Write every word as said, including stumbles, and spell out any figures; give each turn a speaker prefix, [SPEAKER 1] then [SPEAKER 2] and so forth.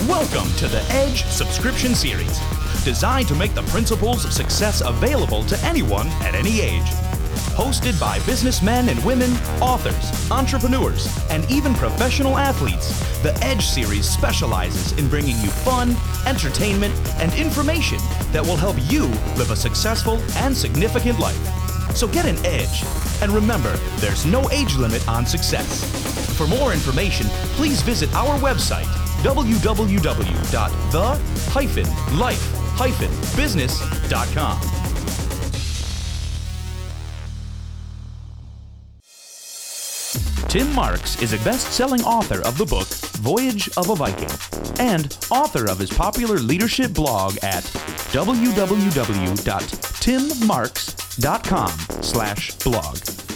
[SPEAKER 1] Welcome to the Edge subscription series, designed to make the principles of success available to anyone at any age. Hosted by businessmen and women, authors, entrepreneurs, and even professional athletes, the Edge series specializes in bringing you fun, entertainment, and information that will help you live a successful and significant life. So get an edge, and remember, there's no age limit on success. For more information, please visit our website, w w w dot the dash life dash business dot com. Tim Marks is a best-selling author of the book Voyage of a Viking and author of his popular leadership blog at w w w dot tim marks dot com slash blog.